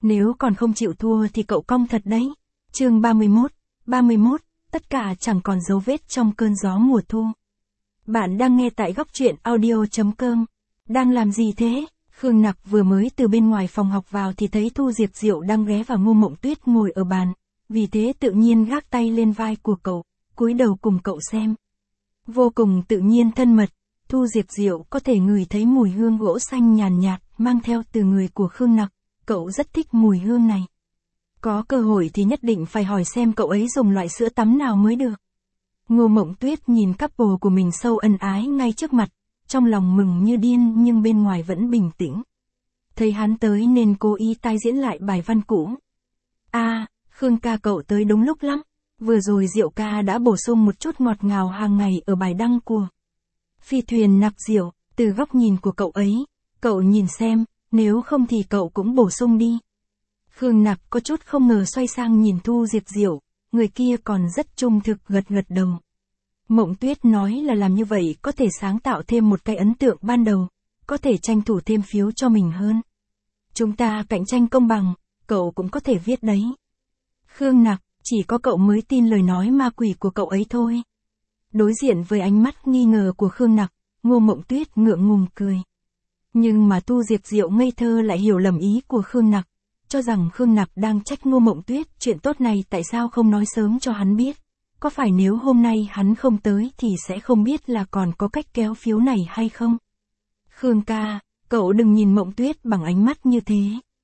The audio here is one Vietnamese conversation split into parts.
Nếu còn không chịu thua thì cậu cong thật đấy. Chương 31, tất cả chẳng còn dấu vết trong cơn gió mùa thu. Bạn đang nghe tại góc truyện audio.com. Đang làm gì thế? Khương Nặc vừa mới từ bên ngoài phòng học vào thì thấy Thu Diệp Diệu đang ghé vào Ngô Mộng Tuyết ngồi ở bàn, vì thế tự nhiên gác tay lên vai của cậu, cúi đầu cùng cậu xem. Vô cùng tự nhiên thân mật, Thu Diệp Diệu có thể ngửi thấy mùi hương gỗ xanh nhàn nhạt mang theo từ người của Khương Nặc, cậu rất thích mùi hương này. Có cơ hội thì nhất định phải hỏi xem cậu ấy dùng loại sữa tắm nào mới được. Ngô Mộng Tuyết nhìn couple của mình sâu ân ái ngay trước mặt, trong lòng mừng như điên nhưng bên ngoài vẫn bình tĩnh. Thấy hắn tới nên cố ý tái diễn lại bài văn cũ. Khương ca cậu tới đúng lúc lắm. Vừa rồi Diệu ca đã bổ sung một chút ngọt ngào hàng ngày ở bài đăng của Phi Thuyền Nặc Diệu, từ góc nhìn của cậu ấy, cậu nhìn xem, nếu không thì cậu cũng bổ sung đi. Khương Nặc có chút không ngờ xoay sang nhìn Thu Diệp Diệu, người kia còn rất trung thực gật đầu. Mộng Tuyết nói là làm như vậy có thể sáng tạo thêm một cái ấn tượng ban đầu, có thể tranh thủ thêm phiếu cho mình hơn. Chúng ta cạnh tranh công bằng, cậu cũng có thể viết đấy. Khương Nặc, chỉ có cậu mới tin lời nói ma quỷ của cậu ấy thôi. Đối diện với ánh mắt nghi ngờ của Khương Nặc, Ngô Mộng Tuyết ngượng ngùng cười. Nhưng mà Thu Diệp Diệu ngây thơ lại hiểu lầm ý của Khương Nặc, cho rằng Khương Nặc đang trách Ngô Mộng Tuyết chuyện tốt này tại sao không nói sớm cho hắn biết. Có phải nếu hôm nay hắn không tới thì sẽ không biết là còn có cách kéo phiếu này hay không? Khương ca, cậu đừng nhìn Mộng Tuyết bằng ánh mắt như thế.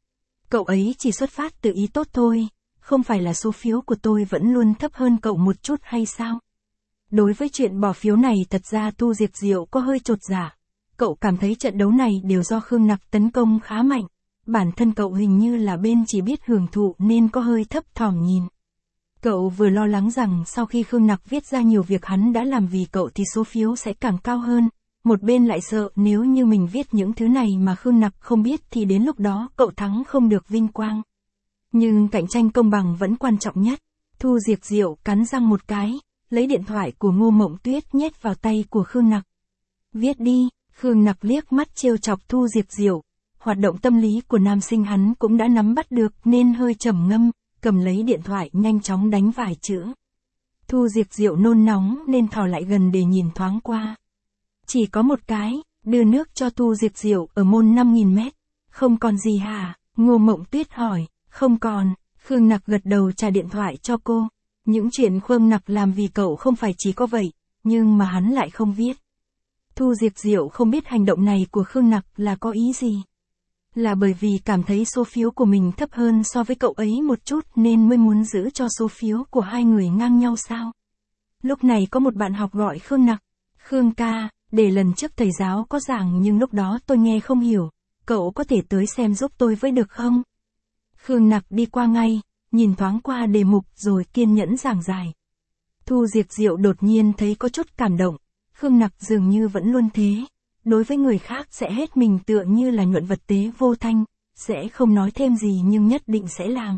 Cậu ấy chỉ xuất phát từ ý tốt thôi, không phải là số phiếu của tôi vẫn luôn thấp hơn cậu một chút hay sao? Đối với chuyện bỏ phiếu này thật ra Thu Diệp Diệu có hơi chột dạ. Cậu cảm thấy trận đấu này đều do Khương Nặc tấn công khá mạnh. Bản thân cậu hình như là bên chỉ biết hưởng thụ nên có hơi thấp thỏm nhìn. Cậu vừa lo lắng rằng sau khi Khương Nặc viết ra nhiều việc hắn đã làm vì cậu thì số phiếu sẽ càng cao hơn. Một bên lại sợ nếu như mình viết những thứ này mà Khương Nặc không biết thì đến lúc đó cậu thắng không được vinh quang. Nhưng cạnh tranh công bằng vẫn quan trọng nhất. Thu Diệp Diệu cắn răng một cái, lấy điện thoại của Ngô Mộng Tuyết nhét vào tay của Khương Nặc. Viết đi, Khương Nặc liếc mắt trêu chọc Thu Diệp Diệu. Hoạt động tâm lý của nam sinh hắn cũng đã nắm bắt được nên hơi trầm ngâm, cầm lấy điện thoại nhanh chóng đánh vài chữ. Thu Diệp Diệu nôn nóng nên thò lại gần để nhìn thoáng qua. Chỉ có một cái, đưa nước cho Thu Diệp Diệu ở môn 5.000 mét. Không còn gì hả? Ngô Mộng Tuyết hỏi. Không còn, Khương Nặc gật đầu trả điện thoại cho cô. Những chuyện Khương Nặc làm vì cậu không phải chỉ có vậy, nhưng mà hắn lại không viết. Thu Diệp Diệu không biết hành động này của Khương Nặc là có ý gì. Là bởi vì cảm thấy số phiếu của mình thấp hơn so với cậu ấy một chút nên mới muốn giữ cho số phiếu của hai người ngang nhau sao? Lúc này có một bạn học gọi Khương Nặc. Khương ca, để lần trước thầy giáo có giảng nhưng lúc đó tôi nghe không hiểu, cậu có thể tới xem giúp tôi với được không? Khương Nặc đi qua ngay, nhìn thoáng qua đề mục rồi kiên nhẫn giảng giải. Thu Diệp Diệu đột nhiên thấy có chút cảm động, Khương Nặc dường như vẫn luôn thế. Đối với người khác sẽ hết mình tựa như là nhuận vật tế vô thanh, sẽ không nói thêm gì nhưng nhất định sẽ làm.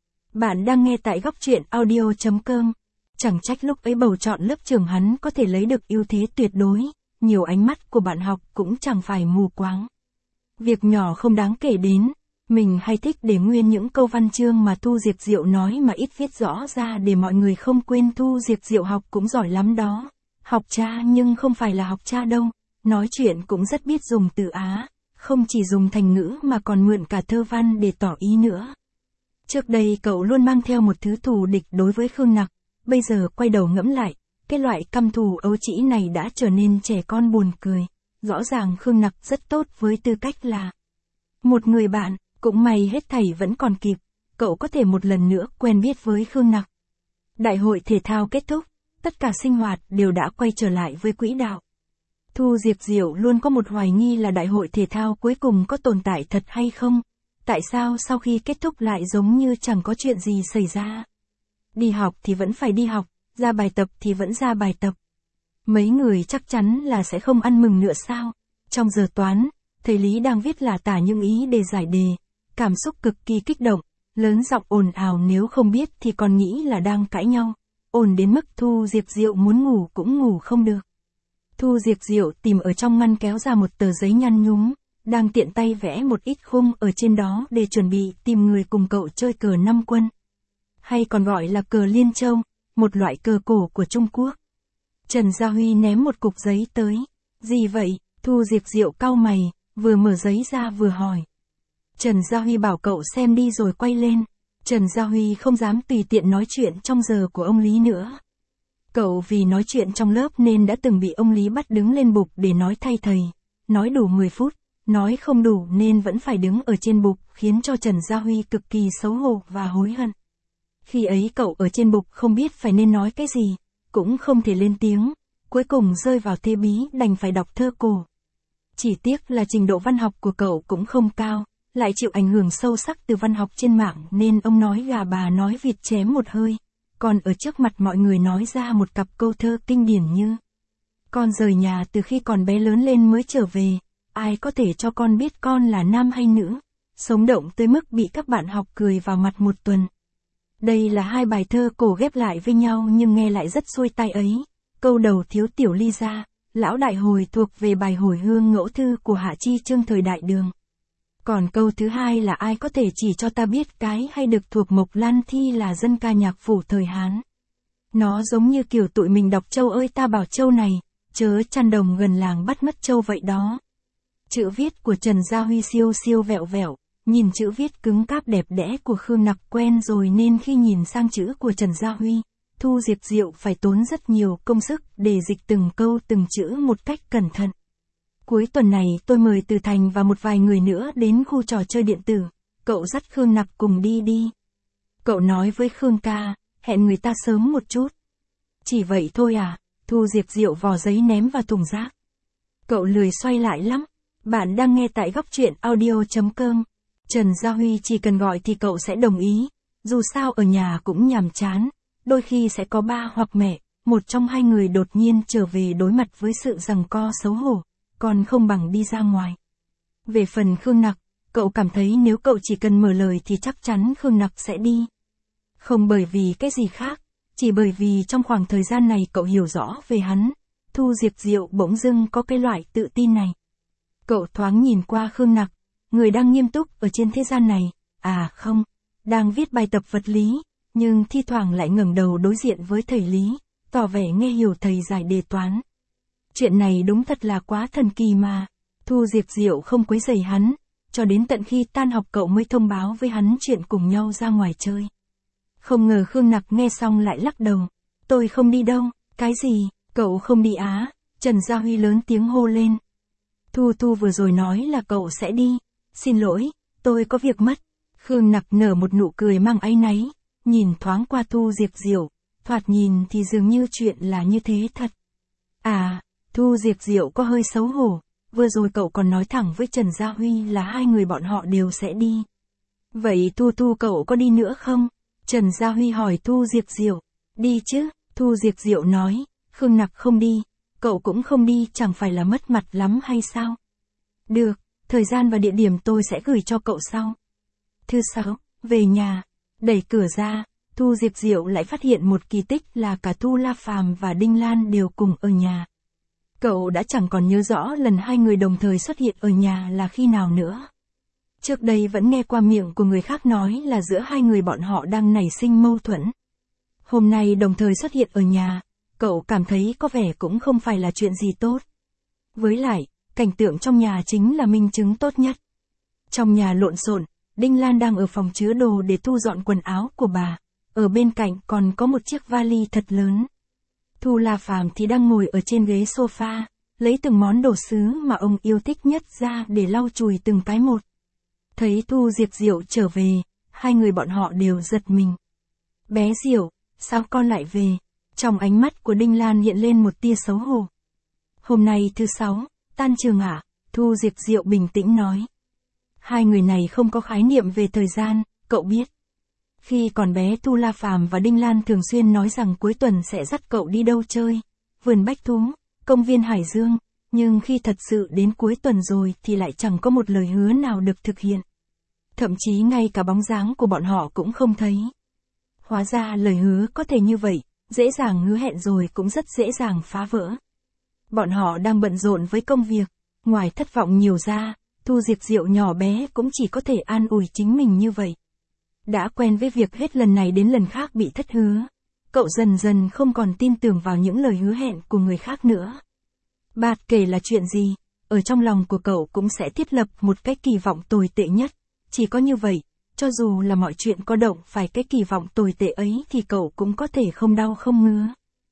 Bạn đang nghe tại góc truyện audio.com. Chẳng trách lúc ấy bầu chọn lớp trường hắn có thể lấy được ưu thế tuyệt đối, nhiều ánh mắt của bạn học cũng chẳng phải mù quáng. Việc nhỏ không đáng kể đến, mình hay thích để nguyên những câu văn chương mà Thu Diệp Diệu nói mà ít viết rõ ra để mọi người không quên. Thu Diệp Diệu học cũng giỏi lắm đó. Học cha nhưng không phải là học cha đâu. Nói chuyện cũng rất biết dùng từ Á, không chỉ dùng thành ngữ mà còn mượn cả thơ văn để tỏ ý nữa. Trước đây cậu luôn mang theo một thứ thù địch đối với Khương Nặc, bây giờ quay đầu ngẫm lại, cái loại căm thù ấu trĩ này đã trở nên trẻ con buồn cười. Rõ ràng Khương Nặc rất tốt với tư cách là một người bạn, cũng may hết thảy vẫn còn kịp, cậu có thể một lần nữa quen biết với Khương Nặc. Đại hội thể thao kết thúc, tất cả sinh hoạt đều đã quay trở lại với quỹ đạo. Thu Diệp Diệu luôn có một hoài nghi là đại hội thể thao cuối cùng có tồn tại thật hay không? Tại sao sau khi kết thúc lại giống như chẳng có chuyện gì xảy ra? Đi học thì vẫn phải đi học, ra bài tập thì vẫn ra bài tập. Mấy người chắc chắn là sẽ không ăn mừng nữa sao? Trong giờ toán, thầy Lý đang viết lả tả những ý đề giải đề, cảm xúc cực kỳ kích động, lớn giọng ồn ào nếu không biết thì còn nghĩ là đang cãi nhau. Ồn đến mức Thu Diệp Diệu muốn ngủ cũng ngủ không được. Thu Diệp Diệu tìm ở trong ngăn kéo ra một tờ giấy nhăn nhúm, đang tiện tay vẽ một ít khung ở trên đó để chuẩn bị tìm người cùng cậu chơi cờ năm quân. Hay còn gọi là cờ Liên Châu, một loại cờ cổ của Trung Quốc. Trần Gia Huy ném một cục giấy tới. Gì vậy? Thu Diệp Diệu cau mày, vừa mở giấy ra vừa hỏi. Trần Gia Huy bảo cậu xem đi rồi quay lên. Trần Gia Huy không dám tùy tiện nói chuyện trong giờ của ông Lý nữa. Cậu vì nói chuyện trong lớp nên đã từng bị ông Lý bắt đứng lên bục để nói thay thầy. Nói đủ 10 phút, nói không đủ nên vẫn phải đứng ở trên bục, khiến cho Trần Gia Huy cực kỳ xấu hổ và hối hận. Khi ấy cậu ở trên bục không biết phải nên nói cái gì, cũng không thể lên tiếng, cuối cùng rơi vào thế bí đành phải đọc thơ cổ. Chỉ tiếc là trình độ văn học của cậu cũng không cao, lại chịu ảnh hưởng sâu sắc từ văn học trên mạng nên ông nói gà bà nói vịt chém một hơi, còn ở trước mặt mọi người nói ra một cặp câu thơ kinh điển như: con rời nhà từ khi còn bé lớn lên mới trở về, ai có thể cho con biết con là nam hay nữ, sống động tới mức bị các bạn học cười vào mặt một tuần. Đây là hai bài thơ cổ ghép lại với nhau nhưng nghe lại rất xuôi tai ấy. Câu đầu thiếu tiểu ly gia, lão đại hồi thuộc về bài hồi hương ngẫu thư của Hạ Chi Chương thời Đại Đường. Còn câu thứ hai là ai có thể chỉ cho ta biết cái hay được thuộc Mộc Lan Thi là dân ca nhạc phủ thời Hán. Nó giống như kiểu tụi mình đọc Châu ơi ta bảo Châu này, chớ chăn đồng gần làng bắt mất Châu vậy đó. Chữ viết của Trần Gia Huy siêu siêu vẹo vẹo, nhìn chữ viết cứng cáp đẹp đẽ của Khương Nặc quen rồi nên khi nhìn sang chữ của Trần Gia Huy, Thu Diệp Diệu phải tốn rất nhiều công sức để dịch từng câu từng chữ một cách cẩn thận. Cuối tuần này tôi mời Từ Thành và một vài người nữa đến khu trò chơi điện tử, cậu dắt Khương Nặc cùng đi đi. Cậu nói với Khương ca, hẹn người ta sớm một chút. Chỉ vậy thôi à? Thu Diệp Diệu vò giấy ném vào thùng rác. Cậu lười xoay lại lắm. Bạn đang nghe tại góc truyện audio.com. Trần Gia Huy chỉ cần gọi thì cậu sẽ đồng ý, dù sao ở nhà cũng nhàm chán, đôi khi sẽ có ba hoặc mẹ, một trong hai người đột nhiên trở về đối mặt với sự giằng co xấu hổ, còn không bằng đi ra ngoài. Về phần Khương Nặc, cậu cảm thấy nếu cậu chỉ cần mở lời thì chắc chắn Khương Nặc sẽ đi. Không bởi vì cái gì khác, chỉ bởi vì trong khoảng thời gian này cậu hiểu rõ về hắn. Thu Diệp Diệu bỗng dưng có cái loại tự tin này. Cậu thoáng nhìn qua Khương Nặc, người đang nghiêm túc ở trên thế gian này, à không, đang viết bài tập vật lý, nhưng thi thoảng lại ngẩng đầu đối diện với thầy Lý, tỏ vẻ nghe hiểu thầy giải đề toán. Chuyện này đúng thật là quá thần kỳ mà. Thu Diệp Diệu không quấy rầy hắn, cho đến tận khi tan học cậu mới thông báo với hắn chuyện cùng nhau ra ngoài chơi. Không ngờ Khương Nặc nghe xong lại lắc đầu. Tôi không đi đâu. Cái gì? Cậu không đi á? Trần Gia Huy lớn tiếng hô lên. Thu vừa rồi nói là cậu sẽ đi. Xin lỗi, tôi có việc mất. Khương Nặc nở một nụ cười mang áy náy, nhìn thoáng qua Thu Diệp Diệu, thoạt nhìn thì dường như chuyện là như thế thật. À, Thu Diệp Diệu có hơi xấu hổ, vừa rồi cậu còn nói thẳng với Trần Gia Huy là hai người bọn họ đều sẽ đi. Vậy Thu cậu có đi nữa không? Trần Gia Huy hỏi Thu Diệp Diệu. Đi chứ, Thu Diệp Diệu nói. Khương Nặc không đi, cậu cũng không đi chẳng phải là mất mặt lắm hay sao? Được, thời gian và địa điểm tôi sẽ gửi cho cậu sau. Thứ 6, về nhà, đẩy cửa ra, Thu Diệp Diệu lại phát hiện một kỳ tích là cả Thu La Phàm và Đinh Lan đều cùng ở nhà. Cậu đã chẳng còn nhớ rõ lần hai người đồng thời xuất hiện ở nhà là khi nào nữa. Trước đây vẫn nghe qua miệng của người khác nói là giữa hai người bọn họ đang nảy sinh mâu thuẫn. Hôm nay đồng thời xuất hiện ở nhà, cậu cảm thấy có vẻ cũng không phải là chuyện gì tốt. Với lại, cảnh tượng trong nhà chính là minh chứng tốt nhất. Trong nhà lộn xộn, Đinh Lan đang ở phòng chứa đồ để thu dọn quần áo của bà. Ở bên cạnh còn có một chiếc vali thật lớn. Thu La Phàm thì đang ngồi ở trên ghế sofa, lấy từng món đồ sứ mà ông yêu thích nhất ra để lau chùi từng cái một. Thấy Thu Diệp Diệu trở về, hai người bọn họ đều giật mình. Bé Diệu, sao con lại về? Trong ánh mắt của Đinh Lan hiện lên một tia xấu hổ. Hôm nay thứ 6, tan trường à? Thu Diệp Diệu bình tĩnh nói. Hai người này không có khái niệm về thời gian, cậu biết. Khi còn bé Thu La Phàm và Đinh Lan thường xuyên nói rằng cuối tuần sẽ dắt cậu đi đâu chơi, vườn bách thú, công viên Hải Dương, nhưng khi thật sự đến cuối tuần rồi thì lại chẳng có một lời hứa nào được thực hiện. Thậm chí ngay cả bóng dáng của bọn họ cũng không thấy. Hóa ra lời hứa có thể như vậy, dễ dàng hứa hẹn rồi cũng rất dễ dàng phá vỡ. Bọn họ đang bận rộn với công việc, ngoài thất vọng nhiều ra, Thu Diệp Diệu nhỏ bé cũng chỉ có thể an ủi chính mình như vậy. Đã quen với việc hết lần này đến lần khác bị thất hứa, cậu dần dần không còn tin tưởng vào những lời hứa hẹn của người khác nữa. Bạt kể là chuyện gì, ở trong lòng của cậu cũng sẽ thiết lập một cái kỳ vọng tồi tệ nhất. Chỉ có như vậy, cho dù là mọi chuyện có động phải cái kỳ vọng tồi tệ ấy thì cậu cũng có thể không đau không ngứa.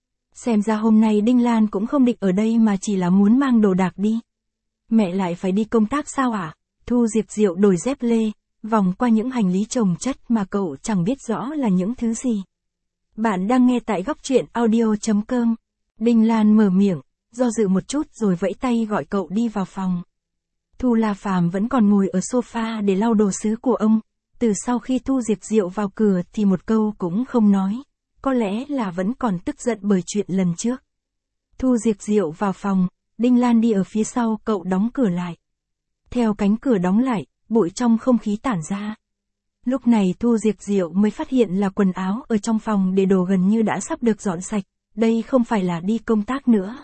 Xem ra hôm nay Đinh Lan cũng không định ở đây mà chỉ là muốn mang đồ đạc đi. Mẹ lại phải đi công tác sao ạ? Thu Diệp Diệu đổi dép lê, vòng qua những hành lý chồng chất mà cậu chẳng biết rõ là những thứ gì. Bạn đang nghe tại góc truyện audio.com. Đinh Lan mở miệng, do dự một chút rồi vẫy tay gọi cậu đi vào phòng. Thu La Phàm vẫn còn ngồi ở sofa để lau đồ sứ của ông. Từ sau khi Thu Diệp Diệu vào cửa thì một câu cũng không nói. Có lẽ là vẫn còn tức giận bởi chuyện lần trước. Thu Diệp Diệu vào phòng, Đinh Lan đi ở phía sau, cậu đóng cửa lại. Theo cánh cửa đóng lại, bụi trong không khí tản ra. Lúc này Thu Diệp Diệu mới phát hiện là quần áo ở trong phòng để đồ gần như đã sắp được dọn sạch, đây không phải là đi công tác nữa.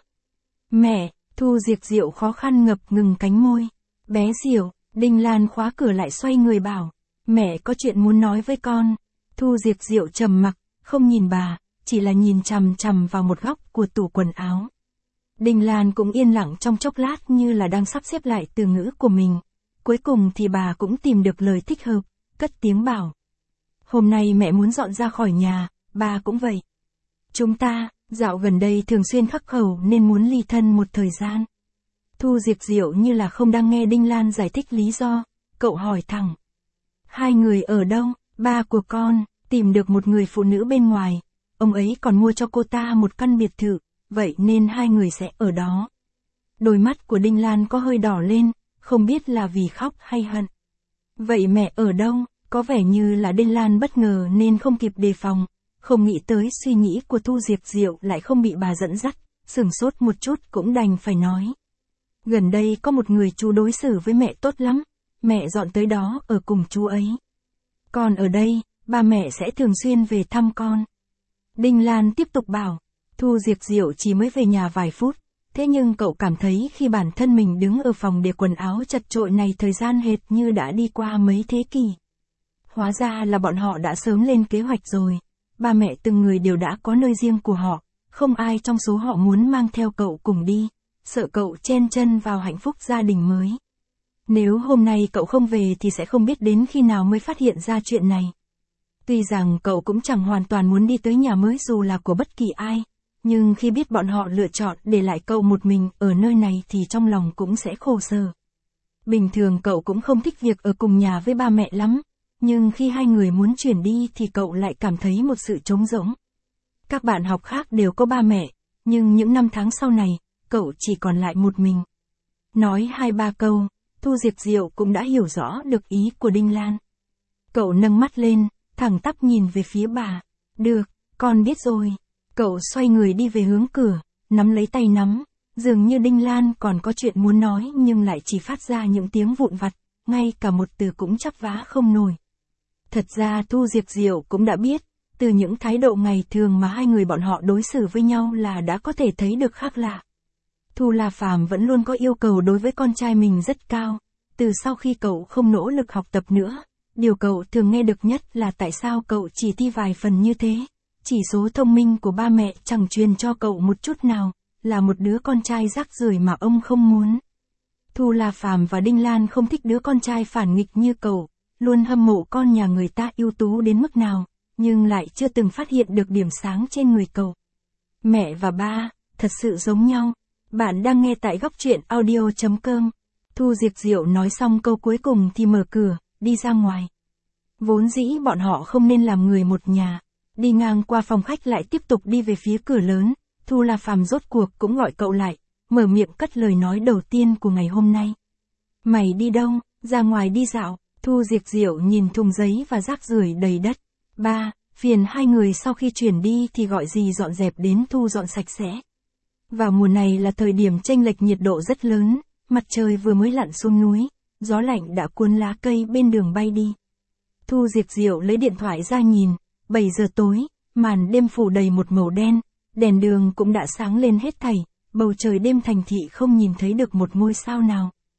Mẹ, Thu Diệp Diệu khó khăn ngập ngừng cánh môi. Bé Diệu, Đinh Lan khóa cửa lại xoay người bảo, mẹ có chuyện muốn nói với con. Thu Diệp Diệu trầm mặc, không nhìn bà, chỉ là nhìn chằm chằm vào một góc của tủ quần áo. Đinh Lan cũng yên lặng trong chốc lát như là đang sắp xếp lại từ ngữ của mình. Cuối cùng thì bà cũng tìm được lời thích hợp, cất tiếng bảo. Hôm nay mẹ muốn dọn ra khỏi nhà, ba cũng vậy. Chúng ta, dạo gần đây thường xuyên khắc khẩu nên muốn ly thân một thời gian. Thu Diệp Diệu như là không đang nghe Đinh Lan giải thích lý do, cậu hỏi thẳng. Hai người ở đâu? Ba của con, tìm được một người phụ nữ bên ngoài, ông ấy còn mua cho cô ta một căn biệt thự, vậy nên hai người sẽ ở đó. Đôi mắt của Đinh Lan có hơi đỏ lên, không biết là vì khóc hay hận. Vậy mẹ ở đâu? Có vẻ như là Đinh Lan bất ngờ nên không kịp đề phòng, không nghĩ tới suy nghĩ của Thu Diệp Diệu lại không bị bà dẫn dắt, sửng sốt một chút cũng đành phải nói. Gần đây có một người chú đối xử với mẹ tốt lắm, mẹ dọn tới đó ở cùng chú ấy. Còn ở đây, ba mẹ sẽ thường xuyên về thăm con. Đinh Lan tiếp tục bảo, Thu Diệp Diệu chỉ mới về nhà vài phút, thế nhưng cậu cảm thấy khi bản thân mình đứng ở phòng để quần áo chật chội này thời gian hệt như đã đi qua mấy thế kỷ. Hóa ra là bọn họ đã sớm lên kế hoạch rồi, ba mẹ từng người đều đã có nơi riêng của họ, không ai trong số họ muốn mang theo cậu cùng đi, sợ cậu chen chân vào hạnh phúc gia đình mới. Nếu hôm nay cậu không về thì sẽ không biết đến khi nào mới phát hiện ra chuyện này. Tuy rằng cậu cũng chẳng hoàn toàn muốn đi tới nhà mới dù là của bất kỳ ai, nhưng khi biết bọn họ lựa chọn để lại cậu một mình ở nơi này thì trong lòng cũng sẽ khổ sở. Bình thường cậu cũng không thích việc ở cùng nhà với ba mẹ lắm, nhưng khi hai người muốn chuyển đi thì cậu lại cảm thấy một sự trống rỗng. Các bạn học khác đều có ba mẹ, nhưng những năm tháng sau này, cậu chỉ còn lại một mình. Nói 2-3 câu, Thu Diệp Diệu cũng đã hiểu rõ được ý của Đinh Lan. Cậu nâng mắt lên, thẳng tắp nhìn về phía bà. Được, con biết rồi. Cậu xoay người đi về hướng cửa, nắm lấy tay nắm, dường như Đinh Lan còn có chuyện muốn nói nhưng lại chỉ phát ra những tiếng vụn vặt, ngay cả một từ cũng chắp vá không nổi. Thật ra Thu Diệp Diệu cũng đã biết, từ những thái độ ngày thường mà hai người bọn họ đối xử với nhau là đã có thể thấy được khác lạ. Thu La Phàm vẫn luôn có yêu cầu đối với con trai mình rất cao, từ sau khi cậu không nỗ lực học tập nữa, điều cậu thường nghe được nhất là tại sao cậu chỉ thi vài phần như thế. Chỉ số thông minh của ba mẹ chẳng truyền cho cậu một chút nào, là một đứa con trai rác rưởi mà ông không muốn. Thu La Phàm và Đinh Lan không thích đứa con trai phản nghịch như cậu, luôn hâm mộ con nhà người ta ưu tú đến mức nào, nhưng lại chưa từng phát hiện được điểm sáng trên người cậu. Mẹ và ba, thật sự giống nhau. Bạn đang nghe tại góc truyện audio.com. Thu Diệp Diệu nói xong câu cuối cùng thì mở cửa, đi ra ngoài. Vốn dĩ bọn họ không nên làm người một nhà. Đi ngang qua phòng khách lại tiếp tục đi về phía cửa lớn, Thu La Phàm rốt cuộc cũng gọi cậu lại, mở miệng cất lời nói đầu tiên của ngày hôm nay. Mày đi đâu? Ra ngoài đi dạo. Thu Diệp Diệu nhìn thùng giấy và rác rưởi đầy đất. Ba, phiền hai người sau khi chuyển đi thì gọi gì dọn dẹp đến thu dọn sạch sẽ. Vào mùa này là thời điểm chênh lệch nhiệt độ rất lớn, mặt trời vừa mới lặn xuống núi, gió lạnh đã cuốn lá cây bên đường bay đi. Thu Diệp Diệu lấy điện thoại ra nhìn, 7 giờ tối, màn đêm phủ đầy một màu đen, đèn đường cũng đã sáng lên hết thảy, bầu trời đêm thành thị không nhìn thấy được một ngôi sao nào.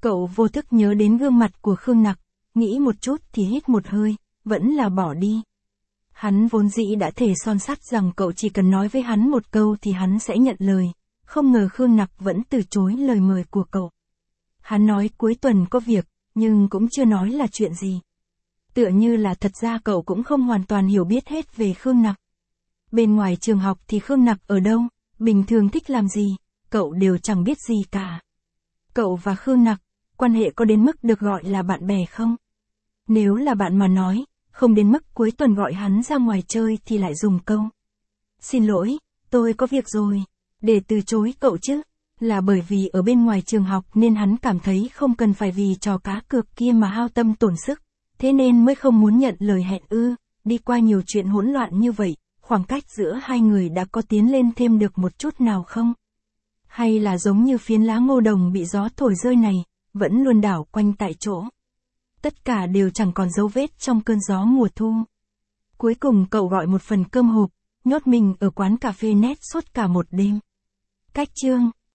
Cậu vô thức nhớ đến gương mặt của Khương Nặc, nghĩ một chút thì hít một hơi, vẫn là bỏ đi. Hắn vốn dĩ đã thề son sắt rằng cậu chỉ cần nói với hắn một câu thì hắn sẽ nhận lời, không ngờ Khương Nặc vẫn từ chối lời mời của cậu. Hắn nói cuối tuần có việc, nhưng cũng chưa nói là chuyện gì. Tựa như là thật ra cậu cũng không hoàn toàn hiểu biết hết về Khương Nặc. Bên ngoài trường học thì Khương Nặc ở đâu, bình thường thích làm gì, cậu đều chẳng biết gì cả. Cậu và Khương Nặc, quan hệ có đến mức được gọi là bạn bè không? Nếu là bạn mà nói, không đến mức cuối tuần gọi hắn ra ngoài chơi thì lại dùng câu. Xin lỗi, tôi có việc rồi. Để từ chối cậu chứ, là bởi vì ở bên ngoài trường học nên hắn cảm thấy không cần phải vì trò cá cược kia mà hao tâm tổn sức, thế nên mới không muốn nhận lời hẹn ư. Đi qua nhiều chuyện hỗn loạn như vậy, khoảng cách giữa hai người đã có tiến lên thêm được một chút nào không? Hay là giống như phiến lá ngô đồng bị gió thổi rơi này, vẫn luôn đảo quanh tại chỗ. Tất cả đều chẳng còn dấu vết trong cơn gió mùa thu. Cuối cùng cậu gọi một phần cơm hộp, nhốt mình ở quán cà phê nét suốt cả một đêm. Cách chương